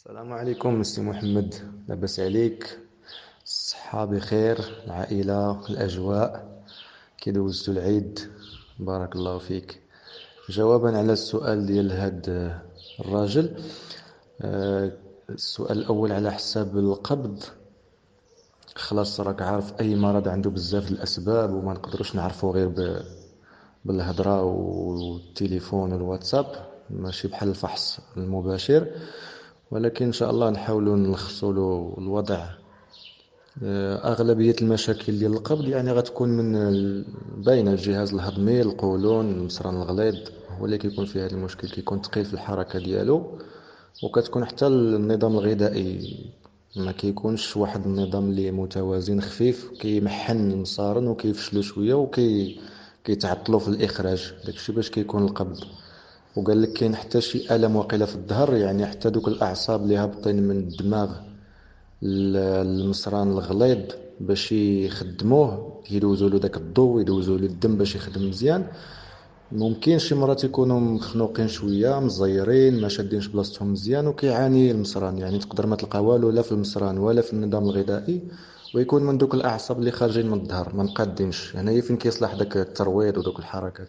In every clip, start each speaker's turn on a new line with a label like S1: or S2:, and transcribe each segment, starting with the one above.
S1: السلام عليكم سي محمد، لاباس عليك؟ الصحة بخير، العائلة، الأجواء، كي دوزتو العيد؟ بارك الله فيك. جوابا على السؤال ديال هاد الراجل. آه، السؤال الأول على حساب القبض. خلاص راك عارف أي مرض عنده بزاف الأسباب وما نقدروش نعرفو غير بالهضرة والتليفون والواتساب، ماشي بحال الفحص المباشر. ولكن إن شاء الله نحاولوا نلخصوا له الوضع. أغلبية المشاكل ديال القبض يعني غتكون من باينة الجهاز الهضمي، القولون، المصران الغليظ هو اللي كيكون فيه هذا المشكل، كيكون ثقيل في الحركة ديالو. وكتكون حتى النظام الغذائي ما كيكونش واحد النظام اللي متوازن، خفيف، كيمحن المصارن وكيفشلوا شوية كيتعطلوا في الإخراج، داكشي باش كيكون القبض. وقال لك كاين حتى شي ألم وقيلة في الظهر، يعني حتى دوك الأعصاب اللي هابطين من الدماغ المصران الغليظ باش يخدموه، يدوزوا له داك الضوء، يدوزوا له الدم باش يخدم مزيان. ممكن شي مرات يكونوا مخنوقين شويه، مزيرين، ما شادينش بلاصتهم مزيان، وكيعاني المصران. يعني تقدر ما تلقى والو لا في المصران ولا في النظام الغذائي، ويكون من دوك الاعصاب اللي خارجين من الظهر ما مقادينش. هنايا فين كيصلح داك الترويض ودوك الحركات.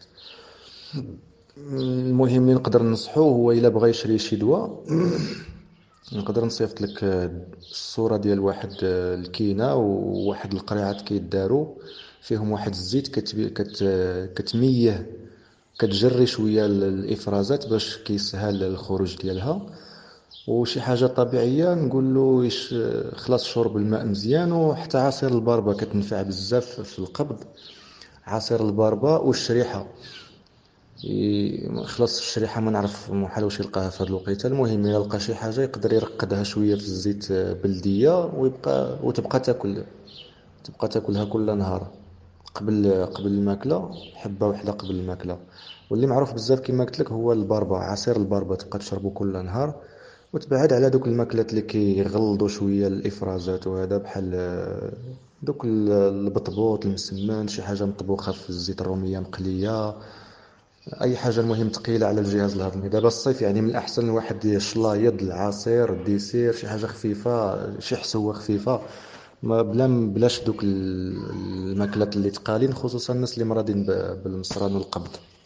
S1: المهم اللي نقدر ننصحوه هو الا بغى يشري شي دواء، نقدر نصيفط لك الصورة ديال واحد الكينة وواحد القريعات كيدارو فيهم واحد الزيت كتميه، كتجري شوية الإفرازات باش كيسهل الخروج ديالها. وشي حاجة طبيعية نقول له خلاص شرب الماء مزيان، وحتى عصير البربة كتنفع بزاف في القبض. عصير البربة والشريحة. خلاص الشريحة ما نعرف محال واش يلقاها في هاد الوقيته. المهم الا لقى شي حاجة يقدر يرقدها شوية في الزيت بلدية وتبقى تاكلها كل نهار قبل الماكلة، حبة واحدة قبل الماكلة. واللي معروف بزاف كما قلت لك هو البربة، عصير البربة تبقى تشربه كل نهار، وتبعد على دوك الماكلات اللي كيغلظوا شوية الافرازات، وهذا بحال دوك البطبوط المسمن، شي حاجة مطبوخة في الزيت الرومية مقلية، اي حاجه المهم ثقيله على الجهاز الهضمي. دابا الصيف يعني من الاحسن الواحد الشلايض، العصير، الديسير، شي حاجه خفيفه، شي حسوه خفيفه، ما بلاش دوك الماكلات اللي ثقالين، خصوصا الناس اللي مرضين بالمصران والقبض.